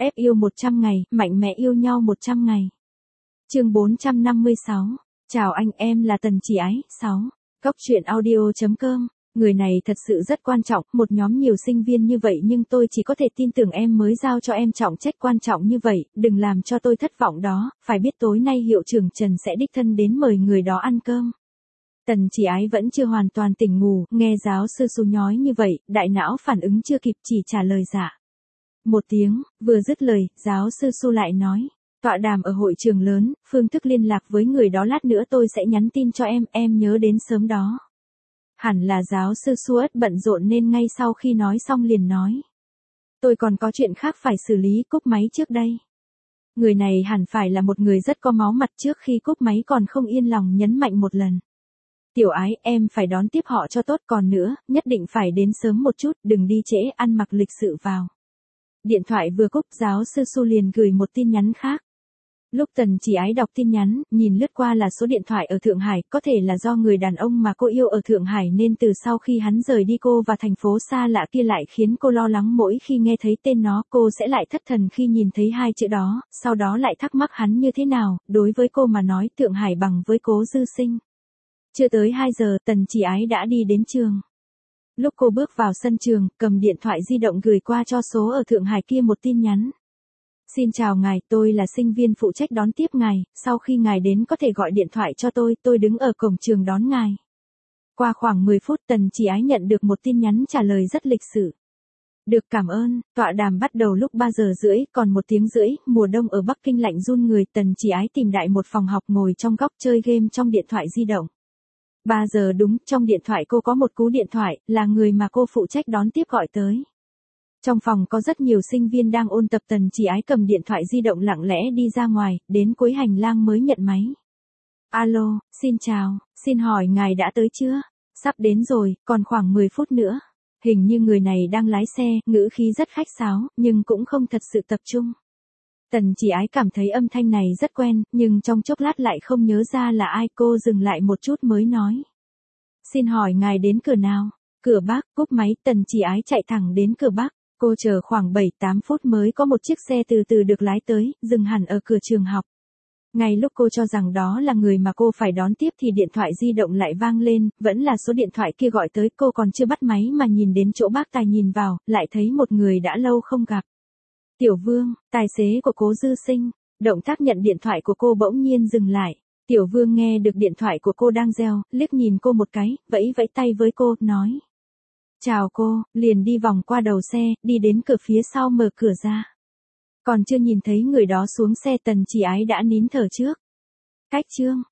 Ép yêu 100 ngày, mạnh mẽ yêu nhau 100 ngày. Chương 456. Chào anh, em là Tần Chỉ Ái. 6. Góc truyện audio.com. Người này thật sự rất quan trọng, một nhóm nhiều sinh viên như vậy nhưng tôi chỉ có thể tin tưởng em mới giao cho em trọng trách quan trọng như vậy, đừng làm cho tôi thất vọng đó, phải biết tối nay hiệu trưởng Trần sẽ đích thân đến mời người đó ăn cơm. Tần Chỉ Ái vẫn chưa hoàn toàn tỉnh ngủ, nghe giáo sư Su nói như vậy, đại não phản ứng chưa kịp chỉ trả lời dạ. Một tiếng, vừa dứt lời, giáo sư Su lại nói. Tọa đàm ở hội trường lớn, phương thức liên lạc với người đó lát nữa tôi sẽ nhắn tin cho em nhớ đến sớm đó. Hẳn là giáo sư Su bận rộn nên ngay sau khi nói xong liền nói. Tôi còn có chuyện khác phải xử lý, cúp máy trước đây. Người này hẳn phải là một người rất có máu mặt, trước khi cúp máy còn không yên lòng nhấn mạnh một lần. Tiểu Ái, em phải đón tiếp họ cho tốt, còn nữa, nhất định phải đến sớm một chút, đừng đi trễ, ăn mặc lịch sự vào. Điện thoại vừa cúp, giáo sư Su liền gửi một tin nhắn khác. Lúc Tần Chỉ Ái đọc tin nhắn, nhìn lướt qua là số điện thoại ở Thượng Hải, có thể là do người đàn ông mà cô yêu ở Thượng Hải nên từ sau khi hắn rời đi cô và thành phố xa lạ kia lại khiến cô lo lắng mỗi khi nghe thấy tên nó, cô sẽ lại thất thần khi nhìn thấy hai chữ đó, sau đó lại thắc mắc hắn như thế nào, đối với cô mà nói Thượng Hải bằng với Cố Dư Sinh. Chưa tới 2 giờ, Tần Chỉ Ái đã đi đến trường. Lúc cô bước vào sân trường, cầm điện thoại di động gửi qua cho số ở Thượng Hải kia một tin nhắn. Xin chào ngài, tôi là sinh viên phụ trách đón tiếp ngài, sau khi ngài đến có thể gọi điện thoại cho tôi đứng ở cổng trường đón ngài. Qua khoảng 10 phút Tần Chỉ Ái nhận được một tin nhắn trả lời rất lịch sự. Được, cảm ơn, tọa đàm bắt đầu lúc 3 giờ rưỡi, còn 1 tiếng rưỡi, mùa đông ở Bắc Kinh lạnh run người. Tần Chỉ Ái tìm đại một phòng học ngồi trong góc chơi game trong điện thoại di động. 3 giờ đúng, trong điện thoại cô có một cú điện thoại, là người mà cô phụ trách đón tiếp gọi tới. Trong phòng có rất nhiều sinh viên đang ôn tập. Tần Chỉ Ái cầm điện thoại di động lặng lẽ đi ra ngoài, đến cuối hành lang mới nhận máy. Alo, xin chào, xin hỏi ngài đã tới chưa? Sắp đến rồi, còn khoảng 10 phút nữa. Hình như người này đang lái xe, ngữ khí rất khách sáo, nhưng cũng không thật sự tập trung. Tần Chỉ Ái cảm thấy âm thanh này rất quen, nhưng trong chốc lát lại không nhớ ra là ai, cô dừng lại một chút mới nói. Xin hỏi ngài đến cửa nào? Cửa Bắc. Cúp máy, Tần Chỉ Ái chạy thẳng đến cửa Bắc. Cô chờ khoảng 7-8 phút mới có một chiếc xe từ từ được lái tới, dừng hẳn ở cửa trường học. Ngay lúc cô cho rằng đó là người mà cô phải đón tiếp thì điện thoại di động lại vang lên, vẫn là số điện thoại kia gọi tới. Cô còn chưa bắt máy mà nhìn đến chỗ bác tài nhìn vào, lại thấy một người đã lâu không gặp. Tiểu Vương, tài xế của Cố Dư Sinh. Động tác nhận điện thoại của cô bỗng nhiên dừng lại. Tiểu Vương nghe được điện thoại của cô đang reo, liếc nhìn cô một cái, vẫy tay với cô, nói. Chào cô, liền đi vòng qua đầu xe, đi đến cửa phía sau mở cửa ra. Còn chưa nhìn thấy người đó xuống xe Tần Chỉ Ái đã nín thở trước. Cách chương.